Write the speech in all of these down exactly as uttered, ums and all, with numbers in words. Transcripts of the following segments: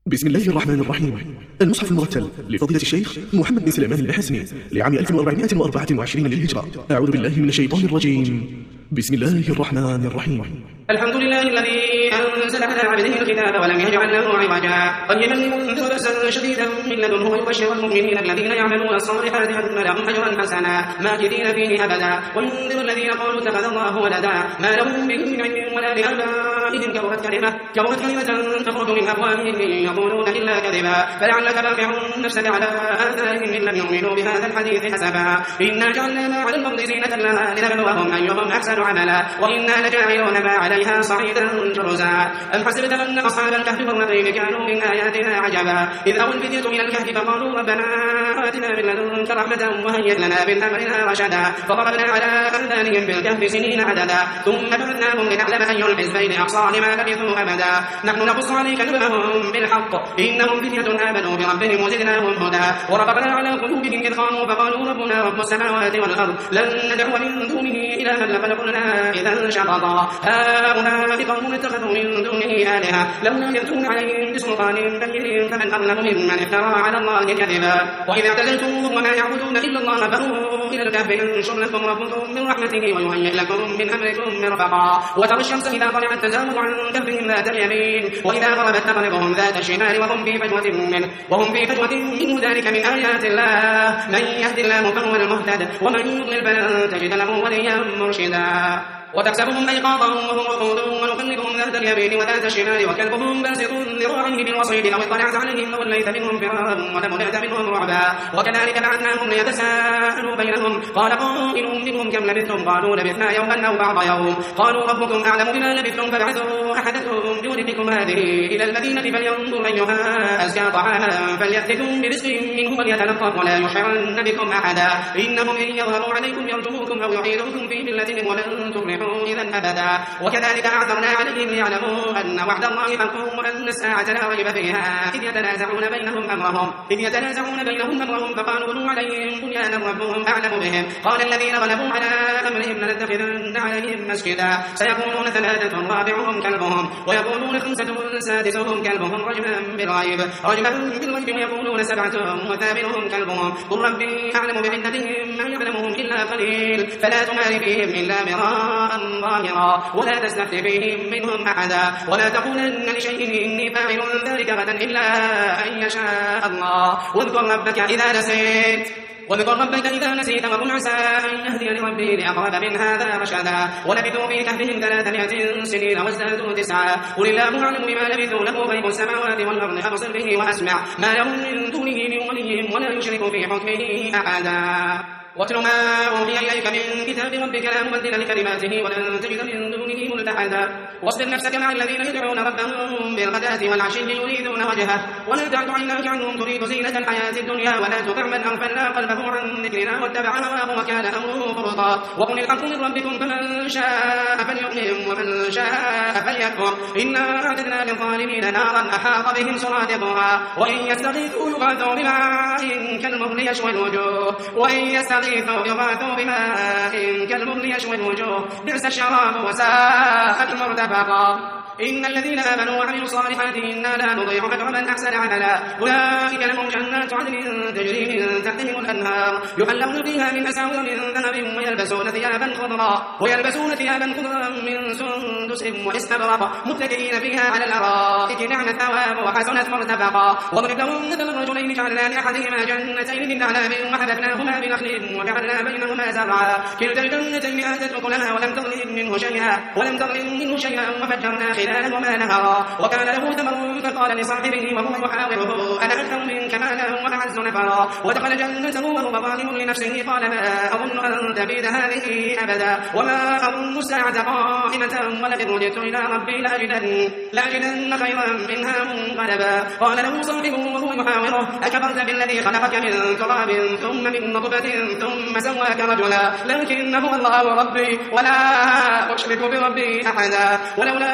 بسم الله الرحمن الرحيم. المصحف المرتل لفضيلة الشيخ محمد بن سليمان الحسني لعام ألف وأربعمائة وأربعة وعشرين للهجرة. أعوذ بالله من الشيطان الرجيم. بسم الله الرحمن الرحيم. الحمد لله الذي أنزل على عبده الكتاب ولم يجعل له عوجا قيما لينذر بأسا شديدا من لدنه ويبشر المؤمنين الذين يعملون الصالحات أن لهم أجرا حسنا ماكثين فيه أبدا وينذر الذين قالوا اتخذ الله ولدا ما لهم به من علم ولا لآبائهم كبرت كلمة كبرت كلمة تخرج من أفواههم إن يقولون إلا كذبا فلعلك باقع نفسك على آثارهم إن لم يؤمنوا بهذا الحديث حسبا إنا جعلنا ما على الأرض زينة لها لنبلوهم أيهم أحسن عملا وإنا لجاعلون ما عليها صعيدا جرزا. أم حسبت أن أصحاب الكهف والرقيم كانوا من آياتنا عجبا إذ أوى الفتية إلى الكهف فقالوا ربنا آتنا من لدنك رحمة وهيئ لنا من أمرنا رشدا فضربنا على آذانهم بالكهف سنين عددا ثم بعثناهم لنعلم أي الحزبين أحصى لما لبثوا أبدا نحن نقص عليك نبأهم بالحق إنهم فتية آمنوا بربهم وزدناهم هدى وربطنا على قلوبهم إذ قاموا فقالوا ربنا رب السماوات والأرض لن ندعو من دونه إلها لقد قلنا إذا شططا هؤلاء قوم اتخذوا من دونه آلهة لولا يأتون عليهم بسلطان بين فمن أظلم ممن افترى على الله كذبا وإذا اعتزلتموهم وما يعبدون إلا الله فأووا إلى الكهف ينشر لكم ربكم من رحمته ويهيئ لكم من أمركم مرفقا وترى الشمس إذا طلعت تزاور عن كهفهم ذات اليمين وإذا غربت تقرضهم ذات الشمال وهم في فجوة منه وهم في فجوة منه ذلك من آيات الله من يهد الله فهو المهتد ومن يضلل فلن تجد له وليا مرشدا. وتحسبهم أيقاظا وهم رقود ونقلبهم ذات اليمين وذات الشمال وكلبهم باسط ذراعيه بالوصيد لو اطلعت عليهم لوليت منهم فرارا ولملئت منهم رعبا وكذلك بعثناهم ليتساءلوا بينهم قال قائل منهم كم لبثتم قالوا لبثنا يوما أو بعض يوم قالوا ربكم أعلم بما لبثتم فابعثوا أحدكم بورقكم هذه إلى المدينة فلينظر أيها أزكى طعاما فليأتكم برزق منه وليتلطف ولا يشعرن بكم أحدا إنهم إن يظهروا عليكم يرجموكم أو يعيدوكم في ملتهم ولن تفلحوا إذا أبدا وكذلك أعثرنا عليهم ليعلموا أن وعد الله حق وأن الساعة لا ريب فيها إذ يتنازعون بينهم أمرهم إذ يتنازعون بينهم أمرهم فقالوا بنوا عليهم بنيانا ربهم أعلم بهم قال الذين غلبوا على أمرهم لنتخذن عليهم مسجدا سيقولون ثلاثة رابعهم كلبهم ويقولون خمسة سادسهم كلبهم رجما بالغيب رجما بالغيب ويقولون سبعة وثامنهم كلبهم قل ربي أعلم بعدتهم ما يعلمهم إلا قليل فلا تمار فيهم إلا مراء ظاهرا ولا تستفت فيهم منهم أحدا ولا تقولن لشيء إني فاعل ذلك غدا إلا أن يشاء الله واذكر ربك إذا نسيت واذكر ربك إذا نسيت وقل عسى أن يهدي لربي لأقرب من هذا رشدا ولبثوا في كهفهم ثلاثمائة سنين وازدادوا تسعا قل الله أعلم بما لبثوا له غيب السماوات والأرض أبصر به وأسمع ما لهم من دونه من ولي ولا يشرك في حكمه أحدا. واتل ما أوحي إليك من كتاب ربك لا مبدل لكلماته ولن تجد من دونه ملتحدا واصبر نفسك مع الذين يدعون ربهم بالغداة والعشي يريدون وجهه ولا تعد عيناك عنهم تريد زينة الحياة الدنيا ولا تطع من أغفلنا قلبه عن ذكرنا واتبع هواه وكان أمره فرطا وقل الحق من ربكم فمن شاء فليؤمن ومن شاء فليكفر إنا أعتدنا للظالمين نارا أحاط بهم سرادقها وإن يستغيثوا يغاثوا بماء كالمهل يشوي الوجوه وإن يستغيثوا يغاثوا بماء كالمهل يشوي الوجوه بئس الشراب وساءت مرتفقا. إن الذين آمنوا وعملوا الصالحات إنا لا نضيع أجر من أحسن عملا أولئك لهم جنات عدن تجري من تحتهم الأنهار يحلون فيها من أساور من ذهب ويلبسون ثيابا خضرا ويلبسون ثيابا خضرا من سندس واستبرق متكئين فيها على الأرائك نعم الثواب وحسنت مرتفقا واضرب لهم مثل الرجلين جعلنا لأحدهما جنتين من أعناب وحدثناهما بنخل وجعلنا بينهما زرعا كلتا الجنتين آتت أكلها ولم تظلم منه شيئا ولم تظلم منه شيئا وفجرنا خلالا وما نهرا وكان له ثمر فقال لصاحبه وهو يحاوره أنا أكثر منك مالا وأعز نفرا ودخل جنته وهو ظالم لنفسه قال ما أظن أن تبيد هذه أبدا وما أظن الساعة قائمة ولئن رددت إلى ربي لأجدن لأجدن خيرا منها منقلبا قال له صاحبه وهو يحاوره أكفرت بالذي خلقك من تراب ثم من نطفة ثم سواك رجلا لكن هو الله ربي ولا أشرك بربي أحدا ولولا إذ دخل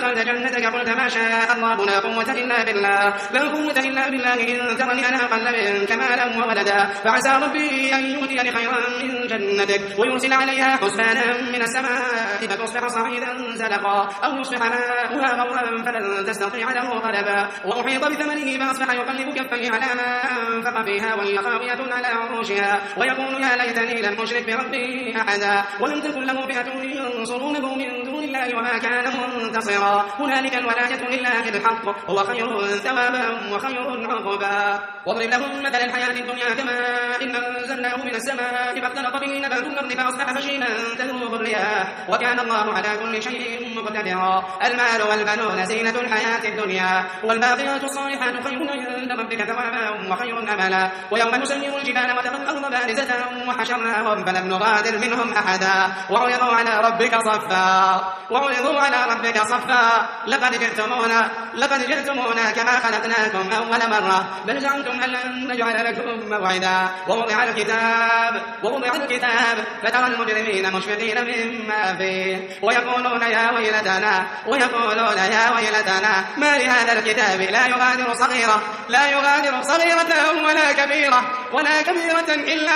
ودخلت جنتك قلت ما شاء الله لا قوة إلا بالله لا قوة إلا بالله إن ترني أنا أقل منك مالا وولدا فعسى ربي أن يؤتيني خيرا من جنتك ويرسل عليها حسبانا من السماء فتصبح صعيدا زلقا أو يصبح ماؤها غورا فلن تستطيع له طلبا وأحيط بثمنه فأصبح يقلب كفيه على ما أنفق فيها وهي خاوية على عروشها ويقول يا ليتني لم أشرك بربي أحدا ولم تكن له فئة ينصرونه من دون الله وما كان منتصرا هنالك الولاية لله الحق هو خير ثوابا وخير عقبا واضرب لهم مثل الحياة الدنيا كما إن أنزلناه من السماء فاختلط به نبات الأرض فأصبح هشيما تذروه الرياح وكان الله على كل شيء مقتدرا المال والبنون زينة الحياة الدنيا والباقيات الصالحات خير عند ربك ثوابا وخير أملا ويوم نسير الجبال وترى الأرض بارزة وحشرناهم فلم نغادر منهم أحدا وعرضوا على ربك صفا وعرضوا على ربك صفا لقد جئتمونا لقد جئتمونا كما خلقناكم أول مرة بل زعمتم أن لن نجعل لكم موعدا ووضع الكتاب ووضع الكتاب فترى المجرمين مشفقين مما فيه ويقولون يا ويلتنا ويقولون يا ويلتنا ما لهذا الكتاب لا يغادر صغيرة لا يغادر صغيرة ولا كبيرة ولا كبيرة إلا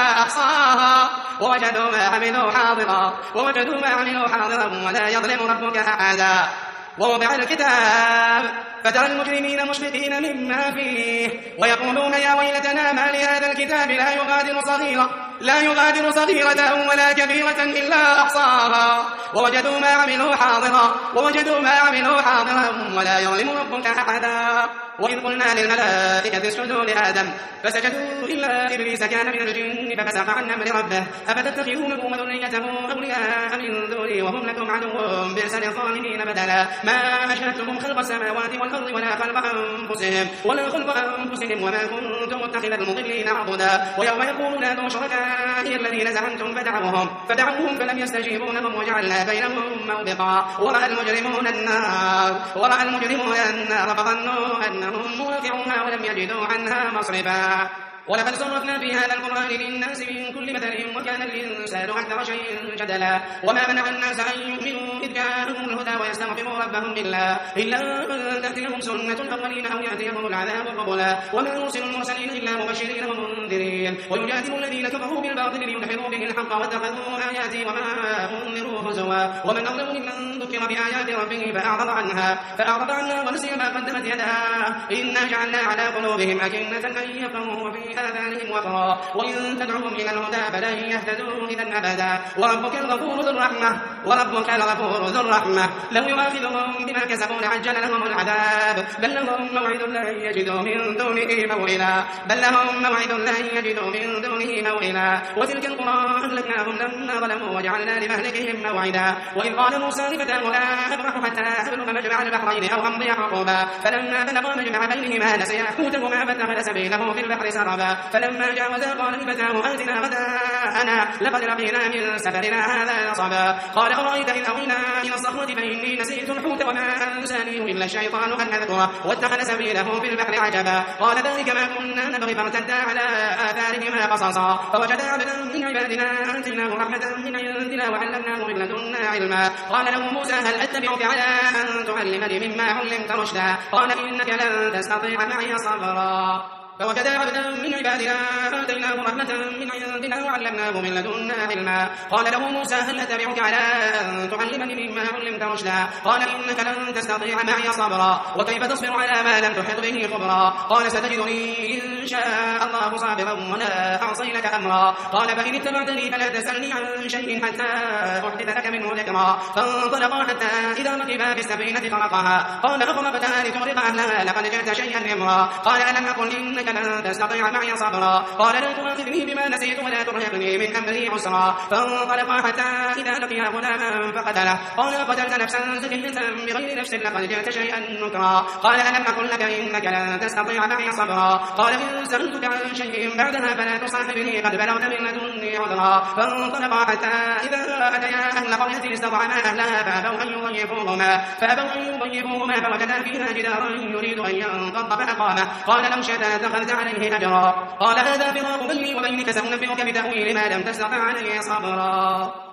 أحصاها ووجدوا ما عملوا حاضرا ووجدوا ما عملوا حاضرا ولا يظلم ربك أحدا ووضع الكتاب فترى المجرمين مشفقين مما فيه ويقولون يا ويلتنا ما لهذا الكتاب لا يغادر صغيرة لا يغادر صغيرة ولا كبيرة إلا أحصاها ووجدوا ما عملوا حاضرا ووجدوا ما عملوا حاضرا ولا يظلم ربك أحدا وإذ قلنا للملائكة اسجدوا لآدم فسجدوا إلا إبليس كان من الجن ففسق عن أمر ربه أفتتخذونه وذريته أولياء من دوني وهم لكم عدو بئس للظالمين بدلا ما أشهدتهم خلق السماوات والأرض ولا خلق أنفسهم ولا خلق أنفسهم وما كنت متخذ المضلين عضدا ويوم يقولون هاتوا شركائي الذين زعمتم فدعوهم فدعوهم فلم يستجيبوا لهم وجعلنا بينهم موبقا ورأى المجرمون النار ورأى المجرمون النار فظنوا أنهم مواقعوها ولم يجدوا عنها مصرفا ولقد صرفنا في هذا القرآن للناس من كل مثل وكان الإنسان أكثر شيء جدلا وما منع الناس أن يؤمنوا إذ جاءهم الهدى ويستغفروا ربهم بالله إلا أن تأتيهم سنة الأولين أو يأتيهم العذاب قبلا وما نرسل المرسلين إلا مبشرين ومنذرين ويجادل الذين كفروا بالباطل ليدحضوا به الحق واتخذوا آياتي وما أنذروا هزوا ومن أظلم ممن ذكر بآيات ربه فأعرض عنها فأعرض عنها ونسي ما قدمت يداه إنا جعلنا على قلوبهم أكنة أن يفقهوا وفي آذانهم وقرا وإن تدعوهم إلى الهدى فلن يهتدوا إذا أبدا وربك الغفور ذو الرحمة وربك الغفور ذو الرحمة لو يؤاخذهم بما كسبوا لعجل لهم العذاب بل لهم موعد لن يجدوا من دونه موئلا بل لهم موعد لن يجدوا من دونه موئلا وتلك القرى أهلكناهم لما ظلموا وجعلنا لمهلكهم موعدا وإذ قال موسى لفتاه لا أبرح حتى أبلغ مجمع البحرين أو أمضي حقوبا فلما بلغا مجمع بينهما نسيا حوتهما فاتخذ سبيله في البحر سربا فلما جاوزا قال لفتاه آتنا غداءنا لقد لقينا من سفرنا هذا نصبا قال أرأيت إذ أوينا إلى الصخرة فإني نسيت الحوت وما أنسانيه إلا الشيطان أن أذكره واتخذ سبيله في البحر عجبا قال ذلك ما كنا نبغي فارتدا على آثارهما قصصا فوجدا عبدا من عبادنا آتيناه رحمة من عندنا وعلمناه من لدنا علما قال له موسى هل أتبعك على أن تعلمني مما علمت رشدا قال إنك لن تستطيع معي صبرا فوجد عبدا من عبادنا آتيناه رحمة من عندنا وعلمناه من لدنا علما قال له موسى هل أتبعك على أن تعلمني مما علمت رشدا قال إنك لن تستطيع معي صبرا وكيف تصبر على ما لم تحط به خبرا قال ستجدني إن شاء الله صابرا ولا أعصي لك أمرا قال فإن اتبعتني فلا تسألني عن شيء حتى أحدث لك منه ذكرا فانطلقا حتى إذا ركبا في السفينة خرقها قال أخرقتها لتغرق أهلها لقد جئت شيئا إمرا قال ألم أقل إنك لن تستطيع معي صبرا قال لا تؤاخذني بما نسيت ولا ترهقني من أمري عسرا فانطلقا حتى إذا لقيا غلاما فقتله قال قتلت نفسا زكية بغير نفس لقد جئت شيئا نكرا قال ألم أقل لك إنك لن تستطيع معي صبرا قال إن سألتك عن شيء بعدها فلا تصاحبني قد بلغت من لدني عذرا فانطلقا حتى إذا أتيا أهل قرية استطعما أهلها فأبوا أن يضيفوهما فأبوا أن يضيفوهما فوجدا فيها جدارا يريد أن ينقض فأقامه قال لو شئت اتخذت عليه أجرا قال هذا فراق بيني وبينك سأنبئك بتأويل ما لم تستطع عليه صبرا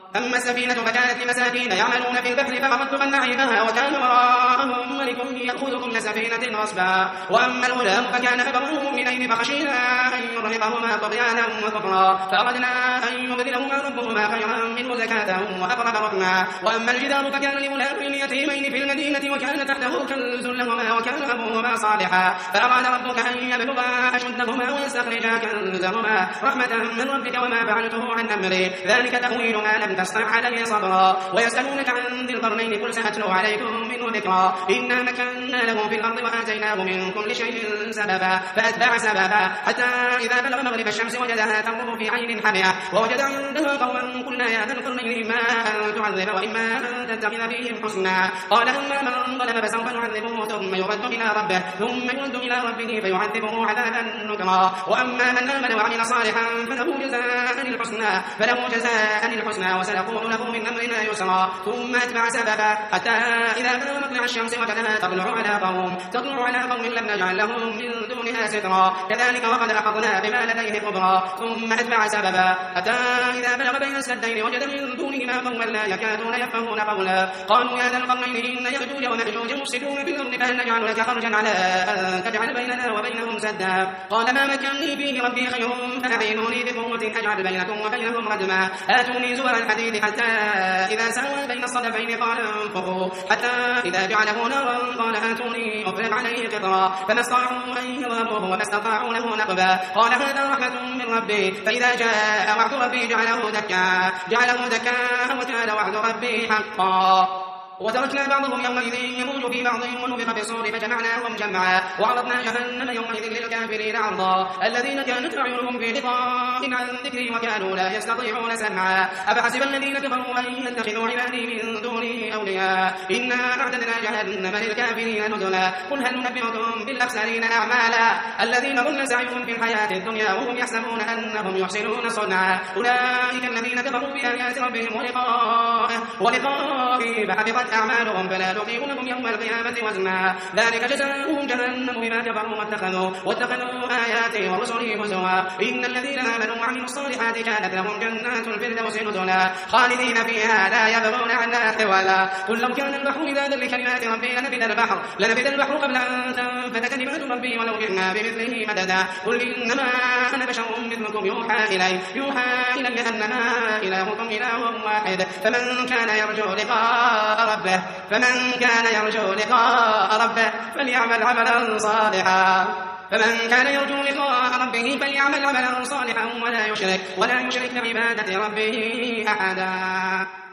أما السفينة فكانت لمساكين يعملون في البحر فأردت أن نعيبها وكان وراءهم ملك يأخذ كل سفينة غصبا. وأما الغلام فكان أبواه مؤمنين فخشينا أن يرهقهما طغيانا وكفرا فأردنا أن يبدلهما ربهما خيرا منه زكاة وأقرب رحما. وأما الجدار فكان لغلامين يتيمين في المدينة وكان تحته كنز لهما وكان أبوهما صالحا فأراد ربك أن يبلغا أشدهما ويستخرجا كنزهما رحمة من ربك وما فعلته عن أمري ذلك تأويل ما لم تستطع عليه صبرا. ويسألونك عن ذي القرنين قل سأتلو عليكم منه ذكرا إنا مكنا له في الأرض وآتيناه من كل شيء سببا فأتبع سببا حتى إذا بلغ مغرب الشمس وجدها تغرب في عين حمئة ووجد عندها قوما قلنا يا ذا القرنين إما أن تعذب وإما أن تتخذ فيهم حسنا قال أما من ظلم فسوف نعذبه ثم يرد إلى ربه ثم يرد إلى ربه فيعذبه عذابا نكرا. وأما من آمن وعمل صالحا فله جزاء الحسنى فله جزاء الحسنى وسنقول له من أمرنا يسرا. ثم أتبع سببا حتى إذا بلغ مطلع الشمس وجدها تطلع على قوم تطلع على قوم لم نجعل لهم من دونها سترا كذلك وقد أخذنا بما لديه خبرا. ثم أتبع سببا حتى إذا بلغ بين السدين وجد من دونهما قوما لا يكادون يفقهون قولا قالوا يا ذا القرنين إن يأجوج ومأجوج مفسدون في الأرض فهل نجعل لك خرجا على أن تجعل بيننا وبينهم سدا قال ما مكنني فيه ربي خير فأعينوني بقوة أجعل بينكم وبينهم ردما آتوني زبر الحديد حتى إذا ساوى بين الصدفين قال انفخوا حتى إذا جعله نارا قال آتوني أفرغ عليه قطرا فما استطاعوا أن يظهروه وما استطاعوا له نقبا قال هذا رحمة من ربي فإذا جاء وعد ربي جعله دكا جعله دكا وكان وعد ربي حقا. وتركنا بعضهم يومئذ يموج في بعض ونفخ في الصور فجمعناهم جمعا وعرضنا جهنم يومئذ للكافرين عرضا الذين كانت أعينهم في غطاء عن ذكري وكانوا لا يستطيعون سمعا أفحسب الذين كفروا أن يتخذوا عبادي من دوني أولياء إنا أعتدنا جهنم للكافرين نزلا. قل هل ننبئكم بالأخسرين أعمالا الذين ضل سعيهم في الحياة الدنيا وهم يحسبون أنهم يحسنون صنعا أولئك الذين كفروا بآيات ربهم ولقائه ولقائه فحبطت أعمالهم فلا تقيم لهم يوم القيامة وزنا ذلك جزاؤهم جهنم بما كفروا واتخذوا واتخذوا آياتي ورسلي هزوا إن الذين آمنوا وعملوا الصالحات كانت لهم جنات الفردوس نزلا خالدين فيها لا يبغون عنها حولا. قل لو كان البحر مدادا لكلمات ربي لنفد البحر لنفد البحر قبل أن تنفد كلمات ربي ولو جئنا بمثله مددا. قل إنما أنا بشر مثلكم يوحى إلي يوحى إلي أنما إلهكم إله واحد فمن كان يرجو لقاء ربه فمن كان يرجو لقاء ربه فليعمل عملا صالحا فمن كان يرجو لقاء ربه فليعمل عملا صالحا ولا يشرك ولا يشرك بعبادة ربه أحدا.